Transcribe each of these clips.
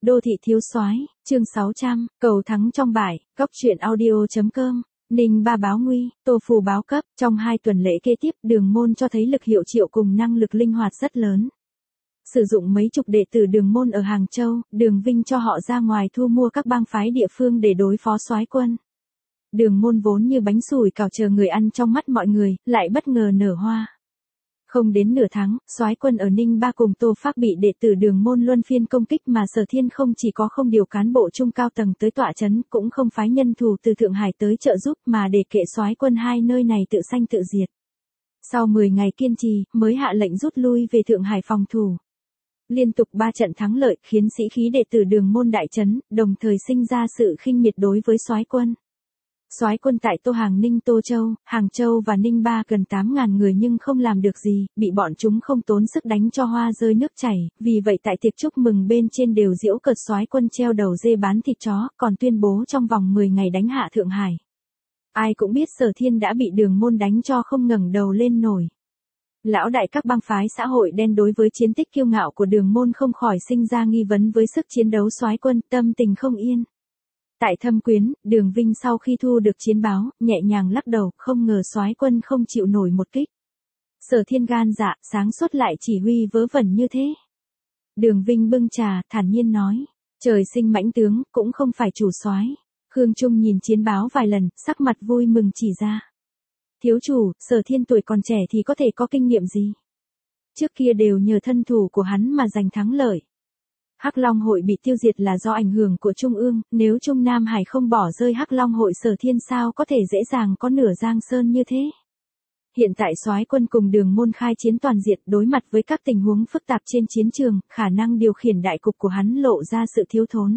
Đô thị thiếu soái, chương 600, cầu thắng trong bãi, góc truyện audio.com. Ninh Ba báo nguy, Tô Phù báo cấp, trong 2 tuần lễ kế tiếp, Đường Môn cho thấy lực hiệu triệu cùng năng lực linh hoạt rất lớn. Sử dụng mấy chục đệ tử Đường Môn ở Hàng Châu, Đường Vinh cho họ ra ngoài thu mua các bang phái địa phương để đối phó soái quân. Đường Môn vốn như bánh sủi cảo chờ người ăn trong mắt mọi người, lại bất ngờ nở hoa. Không đến nửa tháng, soái quân ở Ninh Ba cùng Tô Phác bị đệ tử Đường Môn luân phiên công kích mà Sở Thiên không chỉ có không điều cán bộ trung cao tầng tới tọa trấn, cũng không phái nhân thủ từ Thượng Hải tới trợ giúp mà để kệ soái quân hai nơi này tự sanh tự diệt. Sau 10 ngày kiên trì, mới hạ lệnh rút lui về Thượng Hải phòng thủ. Liên tục 3 trận thắng lợi khiến sĩ khí đệ tử Đường Môn đại chấn, đồng thời sinh ra sự khinh miệt đối với soái quân. Soái quân tại Tô Hàng Ninh Tô Châu, Hàng Châu và Ninh Ba gần 8.000 người nhưng không làm được gì, bị bọn chúng không tốn sức đánh cho hoa rơi nước chảy, vì vậy tại tiệc chúc mừng bên trên đều giễu cợt soái quân treo đầu dê bán thịt chó, còn tuyên bố trong vòng 10 ngày đánh hạ Thượng Hải. Ai cũng biết Sở Thiên đã bị Đường Môn đánh cho không ngẩng đầu lên nổi. Lão đại các bang phái xã hội đen đối với chiến tích kiêu ngạo của Đường Môn không khỏi sinh ra nghi vấn với sức chiến đấu soái quân, tâm tình không yên. Tại Thâm Quyến, Đường Vinh sau khi thu được chiến báo, nhẹ nhàng lắc đầu, không ngờ soái quân không chịu nổi một kích. Sở Thiên gan dạ, sáng suốt lại chỉ huy vớ vẩn như thế. Đường Vinh bưng trà, thản nhiên nói, trời sinh mãnh tướng, cũng không phải chủ soái. Khương Trung nhìn chiến báo vài lần, sắc mặt vui mừng chỉ ra. Thiếu chủ, Sở Thiên tuổi còn trẻ thì có thể có kinh nghiệm gì? Trước kia đều nhờ thân thủ của hắn mà giành thắng lợi. Hắc Long hội bị tiêu diệt là do ảnh hưởng của Trung ương, nếu Trung Nam Hải không bỏ rơi Hắc Long hội Sở Thiên sao có thể dễ dàng có nửa Giang Sơn như thế. Hiện tại soái quân cùng Đường Môn khai chiến toàn diện đối mặt với các tình huống phức tạp trên chiến trường, khả năng điều khiển đại cục của hắn lộ ra sự thiếu thốn.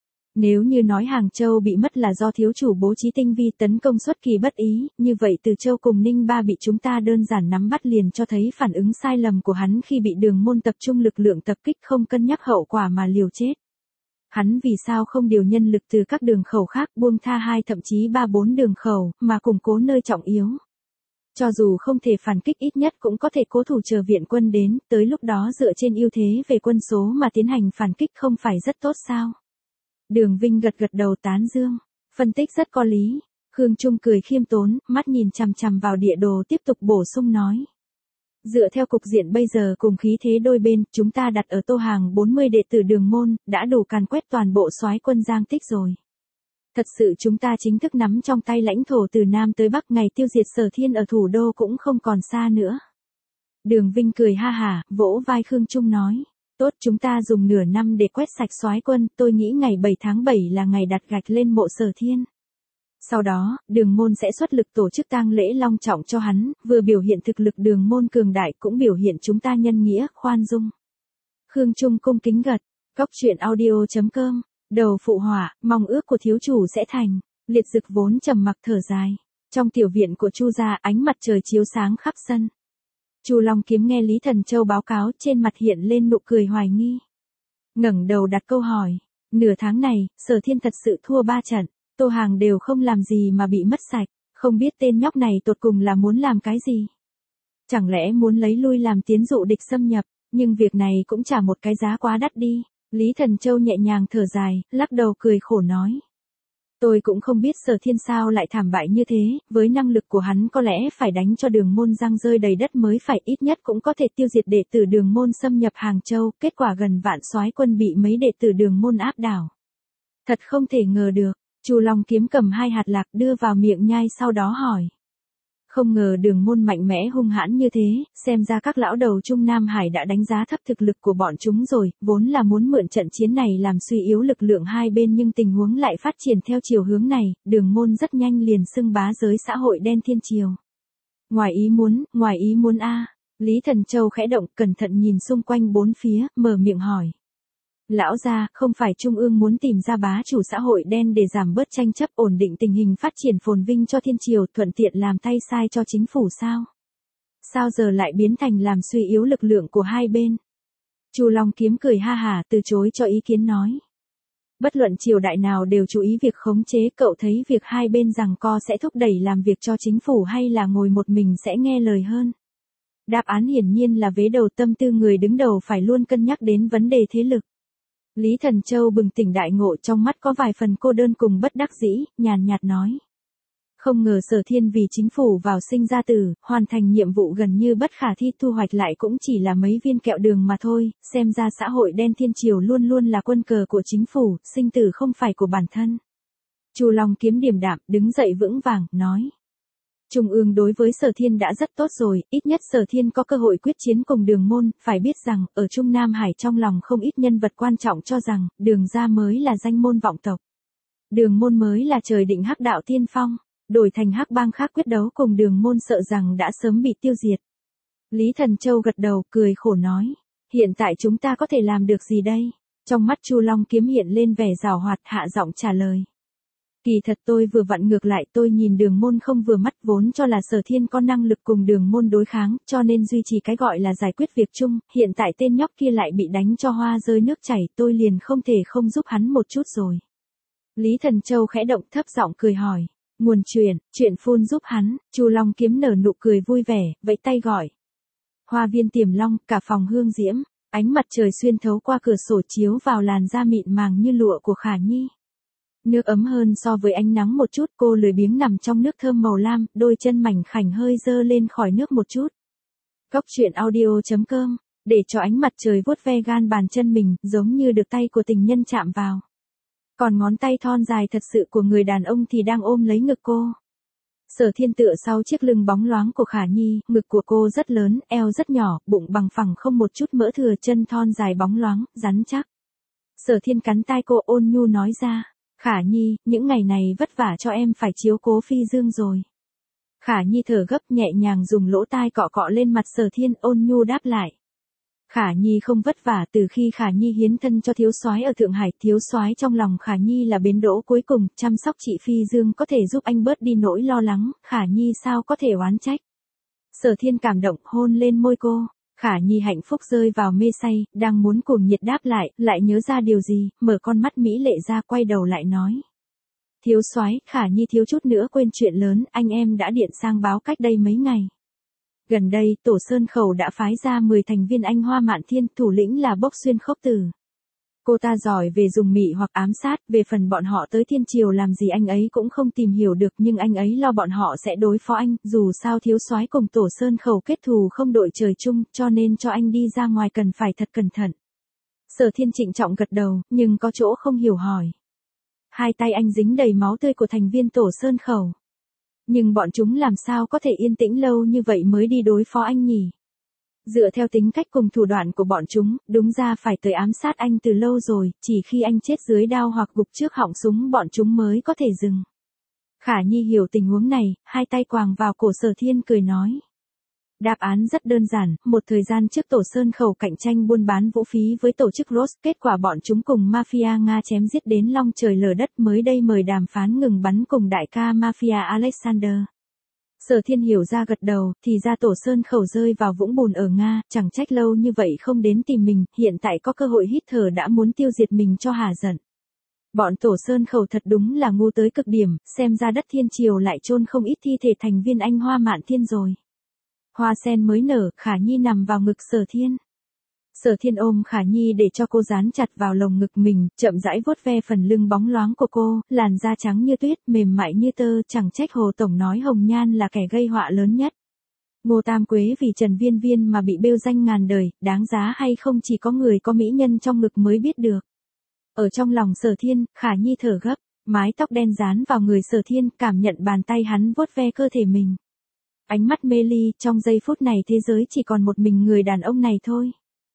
Nếu như nói Hàng Châu bị mất là do thiếu chủ bố trí tinh vi tấn công xuất kỳ bất ý, như vậy Từ Châu cùng Ninh Ba bị chúng ta đơn giản nắm bắt liền cho thấy phản ứng sai lầm của hắn khi bị Đường Môn tập trung lực lượng tập kích không cân nhắc hậu quả mà liều chết. Hắn vì sao không điều nhân lực từ các đường khẩu khác buông tha 2 thậm chí 3-4 đường khẩu, mà củng cố nơi trọng yếu. Cho dù không thể phản kích ít nhất cũng có thể cố thủ chờ viện quân đến, tới lúc đó dựa trên ưu thế về quân số mà tiến hành phản kích không phải rất tốt sao? Đường Vinh gật gật đầu tán dương, phân tích rất có lý. Khương Trung cười khiêm tốn, mắt nhìn chằm chằm vào địa đồ tiếp tục bổ sung nói. Dựa theo cục diện bây giờ cùng khí thế đôi bên, chúng ta đặt ở Tô Hàng 40 đệ tử Đường Môn, đã đủ càn quét toàn bộ soái quân Giang Tích rồi. Thật sự chúng ta chính thức nắm trong tay lãnh thổ từ Nam tới Bắc, ngày tiêu diệt Sở Thiên ở thủ đô cũng không còn xa nữa. Đường Vinh cười ha hả, vỗ vai Khương Trung nói. Tốt, chúng ta dùng nửa năm để quét sạch soái quân, tôi nghĩ ngày 7 tháng 7 là ngày đặt gạch lên mộ Sở Thiên. Sau đó, Đường Môn sẽ xuất lực tổ chức tang lễ long trọng cho hắn, vừa biểu hiện thực lực Đường Môn cường đại cũng biểu hiện chúng ta nhân nghĩa, khoan dung. Khương Trung cung kính gật, góc truyện audio.com, đầu phụ họa, mong ước của thiếu chủ sẽ thành. Liệt Dực vốn trầm mặc thở dài. Trong tiểu viện của Chu gia, ánh mặt trời chiếu sáng khắp sân. Chu Long Kiếm nghe Lý Thần Châu báo cáo, trên mặt hiện lên nụ cười hoài nghi. Ngẩng đầu đặt câu hỏi, nửa tháng này, Sở Thiên thật sự thua 3 trận, Tô Hàng đều không làm gì mà bị mất sạch, không biết tên nhóc này tột cùng là muốn làm cái gì. Chẳng lẽ muốn lấy lui làm tiến dụ địch xâm nhập, nhưng việc này cũng trả một cái giá quá đắt đi. Lý Thần Châu nhẹ nhàng thở dài, lắc đầu cười khổ nói. Tôi cũng không biết Sở Thiên sao lại thảm bại như thế, với năng lực của hắn có lẽ phải đánh cho Đường Môn răng rơi đầy đất mới phải, ít nhất cũng có thể tiêu diệt đệ tử Đường Môn xâm nhập Hàng Châu, kết quả gần vạn soái quân bị mấy đệ tử Đường Môn áp đảo. Thật không thể ngờ được. Chu Long Kiếm cầm 2 hạt lạc đưa vào miệng nhai sau đó hỏi. Không ngờ Đường Môn mạnh mẽ hung hãn như thế, xem ra các lão đầu Trung Nam Hải đã đánh giá thấp thực lực của bọn chúng rồi, vốn là muốn mượn trận chiến này làm suy yếu lực lượng hai bên nhưng tình huống lại phát triển theo chiều hướng này, Đường Môn rất nhanh liền xưng bá giới xã hội đen thiên triều. Ngoài ý muốn a. Lý Thần Châu khẽ động, cẩn thận nhìn xung quanh bốn phía, mở miệng hỏi. Lão gia, không phải Trung ương muốn tìm ra bá chủ xã hội đen để giảm bớt tranh chấp, ổn định tình hình phát triển phồn vinh cho thiên triều, thuận tiện làm tay sai cho chính phủ sao? Sao giờ lại biến thành làm suy yếu lực lượng của hai bên? Chu Long Kiếm cười ha hả, từ chối cho ý kiến nói. Bất luận triều đại nào đều chú ý việc khống chế, cậu thấy việc hai bên giằng co sẽ thúc đẩy làm việc cho chính phủ hay là ngồi một mình sẽ nghe lời hơn? Đáp án hiển nhiên là vế đầu, tâm tư người đứng đầu phải luôn cân nhắc đến vấn đề thế lực. Lý Thần Châu bừng tỉnh đại ngộ, trong mắt có vài phần cô đơn cùng bất đắc dĩ, nhàn nhạt nói. Không ngờ Sở Thiên vì chính phủ vào sinh ra tử, hoàn thành nhiệm vụ gần như bất khả thi, thu hoạch lại cũng chỉ là mấy viên kẹo đường mà thôi, xem ra xã hội đen thiên triều luôn luôn là quân cờ của chính phủ, sinh tử không phải của bản thân. Chu Long Kiếm điềm đạm, đứng dậy vững vàng, nói. Trung ương đối với Sở Thiên đã rất tốt rồi, ít nhất Sở Thiên có cơ hội quyết chiến cùng Đường Môn, phải biết rằng, ở Trung Nam Hải trong lòng không ít nhân vật quan trọng cho rằng, Đường gia mới là danh môn vọng tộc. Đường Môn mới là trời định hắc đạo tiên phong, đổi thành hắc bang khác quyết đấu cùng Đường Môn sợ rằng đã sớm bị tiêu diệt. Lý Thần Châu gật đầu, cười khổ nói, hiện tại chúng ta có thể làm được gì đây? Trong mắt Chu Long Kiếm hiện lên vẻ giảo hoạt, hạ giọng trả lời. Kỳ thật tôi vừa vặn ngược lại, tôi nhìn Đường Môn không vừa mắt, vốn cho là Sở Thiên có năng lực cùng Đường Môn đối kháng, cho nên duy trì cái gọi là giải quyết việc chung, hiện tại tên nhóc kia lại bị đánh cho hoa rơi nước chảy, tôi liền không thể không giúp hắn một chút rồi. Lý Thần Châu khẽ động, thấp giọng cười hỏi, nguồn chuyện phun giúp hắn. Chu Long Kiếm nở nụ cười vui vẻ, vẫy tay gọi. Hoa viên Tiềm Long, cả phòng hương diễm, ánh mặt trời xuyên thấu qua cửa sổ chiếu vào làn da mịn màng như lụa của Khả Nhi. Nước ấm hơn so với ánh nắng một chút, cô lười biếng nằm trong nước thơm màu lam, đôi chân mảnh khảnh hơi dơ lên khỏi nước một chút. Góc truyện audio.com, để cho ánh mặt trời vuốt ve gan bàn chân mình, giống như được tay của tình nhân chạm vào. Còn ngón tay thon dài thật sự của người đàn ông thì đang ôm lấy ngực cô. Sở Thiên tựa sau chiếc lưng bóng loáng của Khả Nhi, ngực của cô rất lớn, eo rất nhỏ, bụng bằng phẳng không một chút mỡ thừa, chân thon dài bóng loáng, rắn chắc. Sở Thiên cắn tai cô, ôn nhu nói ra. Khả Nhi, những ngày này vất vả cho em phải chiếu cố Phi Dương rồi. Khả Nhi thở gấp, nhẹ nhàng dùng lỗ tai cọ cọ lên mặt Sở Thiên, ôn nhu đáp lại. Khả Nhi không vất vả, từ khi Khả Nhi hiến thân cho thiếu soái ở Thượng Hải, thiếu soái trong lòng Khả Nhi là bến đỗ cuối cùng, chăm sóc chị Phi Dương có thể giúp anh bớt đi nỗi lo lắng, Khả Nhi sao có thể oán trách. Sở Thiên cảm động, hôn lên môi cô. Khả Nhi hạnh phúc rơi vào mê say, đang muốn cuồng nhiệt đáp lại nhớ ra điều gì, mở con mắt mỹ lệ ra, quay đầu lại nói. Thiếu soái, Khả Nhi thiếu chút nữa quên chuyện lớn, anh em đã điện sang báo cách đây mấy ngày. Gần đây, Tổ Sơn Khẩu đã phái ra 10 thành viên Anh Hoa Mạn Thiên, thủ lĩnh là Bốc Xuyên Khốc Tử. Cô ta giỏi về dùng mị hoặc ám sát, về phần bọn họ tới Thiên Triều làm gì anh ấy cũng không tìm hiểu được, nhưng anh ấy lo bọn họ sẽ đối phó anh, dù sao thiếu soái cùng Tổ Sơn Khẩu kết thù không đội trời chung, cho nên cho anh đi ra ngoài cần phải thật cẩn thận. Sở Thiên trịnh trọng gật đầu, nhưng có chỗ không hiểu hỏi. Hai tay anh dính đầy máu tươi của thành viên Tổ Sơn Khẩu. Nhưng bọn chúng làm sao có thể yên tĩnh lâu như vậy mới đi đối phó anh nhỉ? Dựa theo tính cách cùng thủ đoạn của bọn chúng, đúng ra phải tới ám sát anh từ lâu rồi, chỉ khi anh chết dưới đao hoặc gục trước họng súng bọn chúng mới có thể dừng. Khả Nhi hiểu tình huống này, hai tay quàng vào cổ Sở Thiên cười nói. Đáp án rất đơn giản, một thời gian trước Tổ Sơn Khẩu cạnh tranh buôn bán vũ khí với tổ chức Ross, kết quả bọn chúng cùng mafia Nga chém giết đến long trời lở đất, mới đây mời đàm phán ngừng bắn cùng đại ca mafia Alexander. Sở Thiên hiểu ra gật đầu, thì ra Tổ Sơn Khẩu rơi vào vũng bùn ở Nga, chẳng trách lâu như vậy không đến tìm mình, hiện tại có cơ hội hít thở đã muốn tiêu diệt mình cho hả giận. Bọn Tổ Sơn Khẩu thật đúng là ngu tới cực điểm, xem ra đất Thiên Triều lại chôn không ít thi thể thành viên Anh Hoa Mạn Thiên rồi. Hoa sen mới nở, Khả Nhi nằm vào ngực Sở Thiên. Sở Thiên ôm Khả Nhi để cho cô dán chặt vào lồng ngực mình, chậm rãi vuốt ve phần lưng bóng loáng của cô, làn da trắng như tuyết, mềm mại như tơ, chẳng trách Hồ Tổng nói Hồng Nhan là kẻ gây họa lớn nhất. Ngô Tam Quế vì Trần Viên Viên mà bị bêu danh ngàn đời, đáng giá hay không chỉ có người có mỹ nhân trong ngực mới biết được. Ở trong lòng Sở Thiên, Khả Nhi thở gấp, mái tóc đen dán vào người Sở Thiên, cảm nhận bàn tay hắn vuốt ve cơ thể mình. Ánh mắt mê ly, trong giây phút này thế giới chỉ còn một mình người đàn ông này thôi.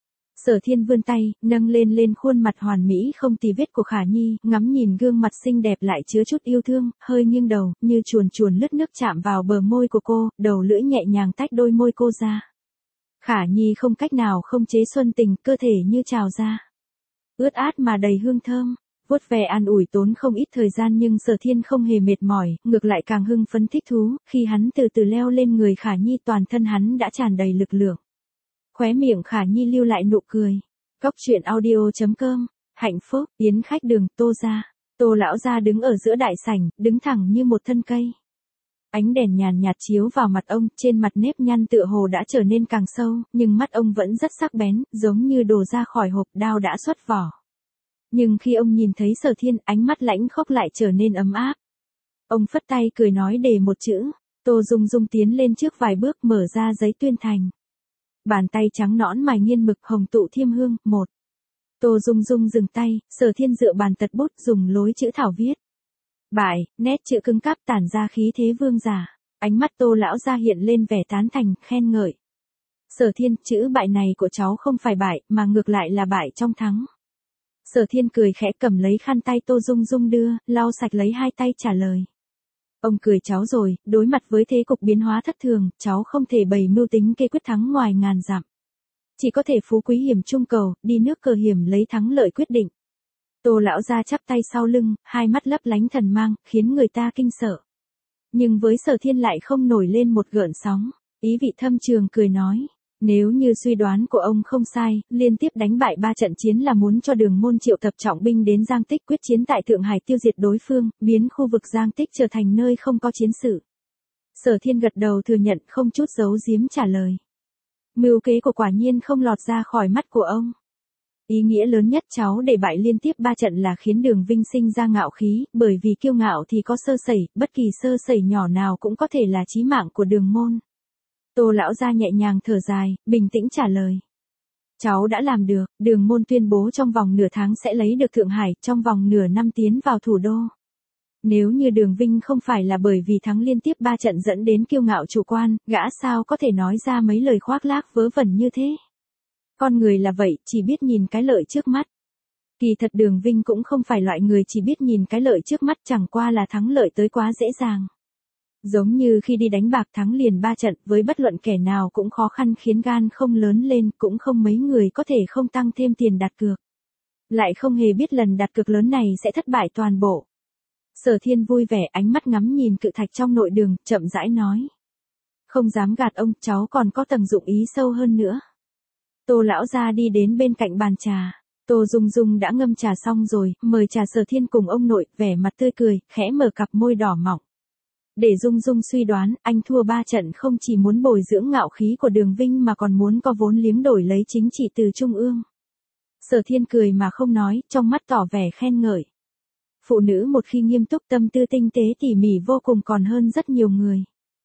Sở Thiên vươn tay, nâng lên khuôn mặt hoàn mỹ không tì vết của Khả Nhi, ngắm nhìn gương mặt xinh đẹp lại chứa chút yêu thương, hơi nghiêng đầu, như chuồn lướt nước chạm vào bờ môi của cô, đầu lưỡi nhẹ nhàng tách đôi môi cô ra. Khả Nhi không cách nào không chế xuân tình, cơ thể như trào ra. Ướt át mà đầy hương thơm. Vuốt ve an ủi tốn không ít thời gian nhưng Sở Thiên không hề mệt mỏi, ngược lại càng hưng phấn thích thú, khi hắn từ từ leo lên người Khả Nhi toàn thân hắn đã tràn đầy lực lượng. Khóe miệng Khả Nhi lưu lại nụ cười. Góc truyện audio.com, hạnh phúc, yến khách đường, Tô gia. Tô lão gia đứng ở giữa đại sảnh, đứng thẳng như một thân cây. Ánh đèn nhàn nhạt chiếu vào mặt ông, trên mặt nếp nhăn tựa hồ đã trở nên càng sâu, nhưng mắt ông vẫn rất sắc bén, giống như đồ ra khỏi hộp, đao đã xuất vỏ. Nhưng khi ông nhìn thấy Sở Thiên, ánh mắt lãnh khốc lại trở nên ấm áp. Ông phất tay cười nói đề một chữ. Tô Dung Dung tiến lên trước vài bước mở ra giấy tuyên thành. Bàn tay trắng nõn mài nghiên mực hồng tụ thiêm hương, 1. Tô Dung Dung dừng tay, Sở Thiên dựa bàn tật bút dùng lối chữ thảo viết. Bại, nét chữ cứng cáp tản ra khí thế vương giả. Ánh mắt Tô lão gia hiện lên vẻ tán thành, khen ngợi. Sở Thiên, chữ bại này của cháu không phải bại, mà ngược lại là bại trong thắng. Sở Thiên cười khẽ cầm lấy khăn tay Tô Dung Dung đưa, lau sạch lấy hai tay trả lời. Ông cười cháu rồi, đối mặt với thế cục biến hóa thất thường, cháu không thể bày mưu tính kê quyết thắng ngoài ngàn dặm. Chỉ có thể phú quý hiểm trung cầu, đi nước cờ hiểm lấy thắng lợi quyết định. Tô lão gia chắp tay sau lưng, hai mắt lấp lánh thần mang, khiến người ta kinh sợ. Nhưng với Sở Thiên lại không nổi lên một gợn sóng, ý vị thâm trường cười nói. Nếu như suy đoán của ông không sai, liên tiếp đánh bại 3 trận chiến là muốn cho Đường Môn triệu tập trọng binh đến Giang Tích quyết chiến tại Thượng Hải tiêu diệt đối phương, biến khu vực Giang Tích trở thành nơi không có chiến sự. Sở Thiên gật đầu thừa nhận không chút giấu giếm trả lời. Mưu kế của quả nhiên không lọt ra khỏi mắt của ông. Ý nghĩa lớn nhất cháu để bại liên tiếp 3 trận là khiến Đường Vinh sinh ra ngạo khí, bởi vì kiêu ngạo thì có sơ sẩy, bất kỳ sơ sẩy nhỏ nào cũng có thể là chí mạng của Đường Môn. Tô lão gia nhẹ nhàng thở dài, bình tĩnh trả lời. Cháu đã làm được, Đường Môn tuyên bố trong vòng nửa tháng sẽ lấy được Thượng Hải, trong vòng nửa năm tiến vào thủ đô. Nếu như Đường Vinh không phải là bởi vì thắng liên tiếp 3 trận dẫn đến kiêu ngạo chủ quan, gã sao có thể nói ra mấy lời khoác lác vớ vẩn như thế. Con người là vậy, chỉ biết nhìn cái lợi trước mắt. Kỳ thật Đường Vinh cũng không phải loại người chỉ biết nhìn cái lợi trước mắt, chẳng qua là thắng lợi tới quá dễ dàng. Giống như khi đi đánh bạc thắng liền 3 trận, với bất luận kẻ nào cũng khó khăn khiến gan không lớn lên, cũng không mấy người có thể không tăng thêm tiền đặt cược. Lại không hề biết lần đặt cược lớn này sẽ thất bại toàn bộ. Sở Thiên vui vẻ ánh mắt ngắm nhìn cự thạch trong nội đường, chậm rãi nói. Không dám gạt ông, cháu còn có tầng dụng ý sâu hơn nữa. Tô lão gia đi đến bên cạnh bàn trà. Tô Dung Dung đã ngâm trà xong rồi, mời trà Sở Thiên cùng ông nội, vẻ mặt tươi cười, khẽ mở cặp môi đỏ mọng. Để Dung Dung suy đoán, anh thua 3 trận không chỉ muốn bồi dưỡng ngạo khí của Đường Vinh mà còn muốn có vốn liếng đổi lấy chính trị từ Trung ương. Sở Thiên cười mà không nói, trong mắt tỏ vẻ khen ngợi. Phụ nữ một khi nghiêm túc tâm tư tinh tế tỉ mỉ vô cùng còn hơn rất nhiều người.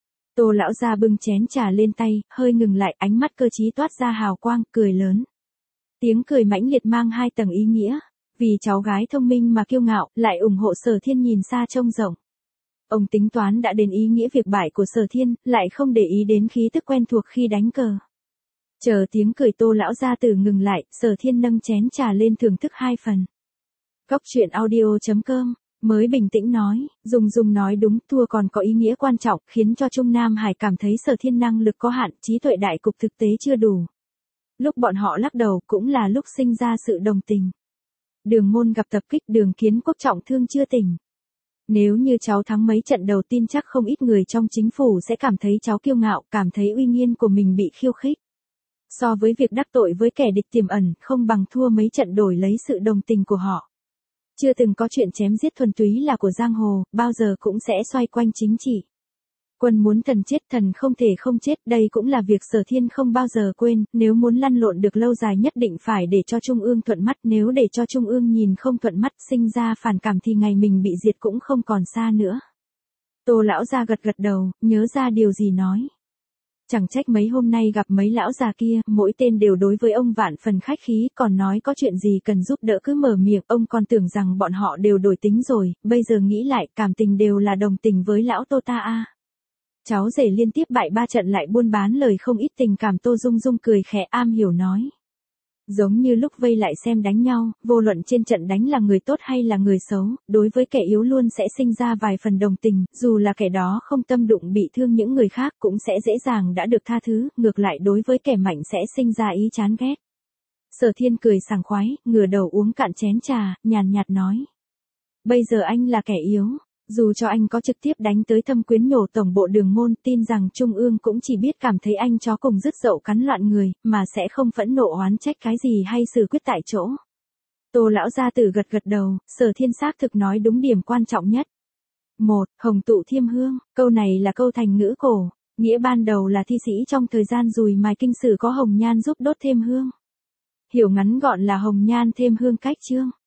Tô lão gia bưng chén trà lên tay, hơi ngừng lại, ánh mắt cơ trí toát ra hào quang, cười lớn. Tiếng cười mãnh liệt mang 2 tầng ý nghĩa, vì cháu gái thông minh mà kiêu ngạo, lại ủng hộ Sở Thiên nhìn xa trông rộng. Ông tính toán đã đến ý nghĩa việc bại của Sở Thiên, lại không để ý đến khí tức quen thuộc khi đánh cờ. Chờ tiếng cười Tô lão gia tử ngừng lại, Sở Thiên nâng chén trà lên thưởng thức 2 phần. Góc truyện audio.com mới bình tĩnh nói, Dung Dung nói đúng, thua còn có ý nghĩa quan trọng, khiến cho Trung Nam Hải cảm thấy Sở Thiên năng lực có hạn, trí tuệ đại cục thực tế chưa đủ. Lúc bọn họ lắc đầu cũng là lúc sinh ra sự đồng tình. Đường Môn gặp tập kích, Đường Kiến Quốc trọng thương chưa tỉnh. Nếu như cháu thắng mấy trận đầu tin chắc không ít người trong chính phủ sẽ cảm thấy cháu kiêu ngạo, cảm thấy uy nghiêm của mình bị khiêu khích. So với việc đắc tội với kẻ địch tiềm ẩn, không bằng thua mấy trận đổi lấy sự đồng tình của họ. Chưa từng có chuyện chém giết thuần túy là của giang hồ, bao giờ cũng sẽ xoay quanh chính trị. Quân muốn thần chết, thần không thể không chết, đây cũng là việc Sở Thiên không bao giờ quên, nếu muốn lăn lộn được lâu dài nhất định phải để cho Trung ương thuận mắt, nếu để cho Trung ương nhìn không thuận mắt, sinh ra phản cảm thì ngày mình bị diệt cũng không còn xa nữa. Tô lão gia gật gật đầu, nhớ ra điều gì nói. Chẳng trách mấy hôm nay gặp mấy lão già kia, mỗi tên đều đối với ông vạn phần khách khí, còn nói có chuyện gì cần giúp đỡ cứ mở miệng, ông còn tưởng rằng bọn họ đều đổi tính rồi, bây giờ nghĩ lại, cảm tình đều là đồng tình với lão Tô ta a. Cháu rể liên tiếp bại 3 trận lại buôn bán lời không ít tình cảm. Tô Dung Dung cười khẽ am hiểu nói. Giống như lúc vây lại xem đánh nhau, vô luận trên trận đánh là người tốt hay là người xấu, đối với kẻ yếu luôn sẽ sinh ra vài phần đồng tình, dù là kẻ đó không tâm đụng bị thương những người khác cũng sẽ dễ dàng đã được tha thứ, ngược lại đối với kẻ mạnh sẽ sinh ra ý chán ghét. Sở Thiên cười sảng khoái, ngửa đầu uống cạn chén trà, nhàn nhạt nói. Bây giờ anh là kẻ yếu. Dù cho anh có trực tiếp đánh tới Thâm Quyến nhổ tổng bộ Đường Môn, tin rằng Trung ương cũng chỉ biết cảm thấy anh chó cùng dứt dậu cắn loạn người, mà sẽ không phẫn nộ oán trách cái gì hay xử quyết tại chỗ. Tô lão gia tử gật gật đầu, Sở Thiên xác thực nói đúng điểm quan trọng nhất. 1. Hồng tụ thiêm hương, câu này là câu thành ngữ cổ, nghĩa ban đầu là thi sĩ trong thời gian dùi mài kinh sử có hồng nhan giúp đốt thêm hương. Hiểu ngắn gọn là hồng nhan thêm hương cách chương.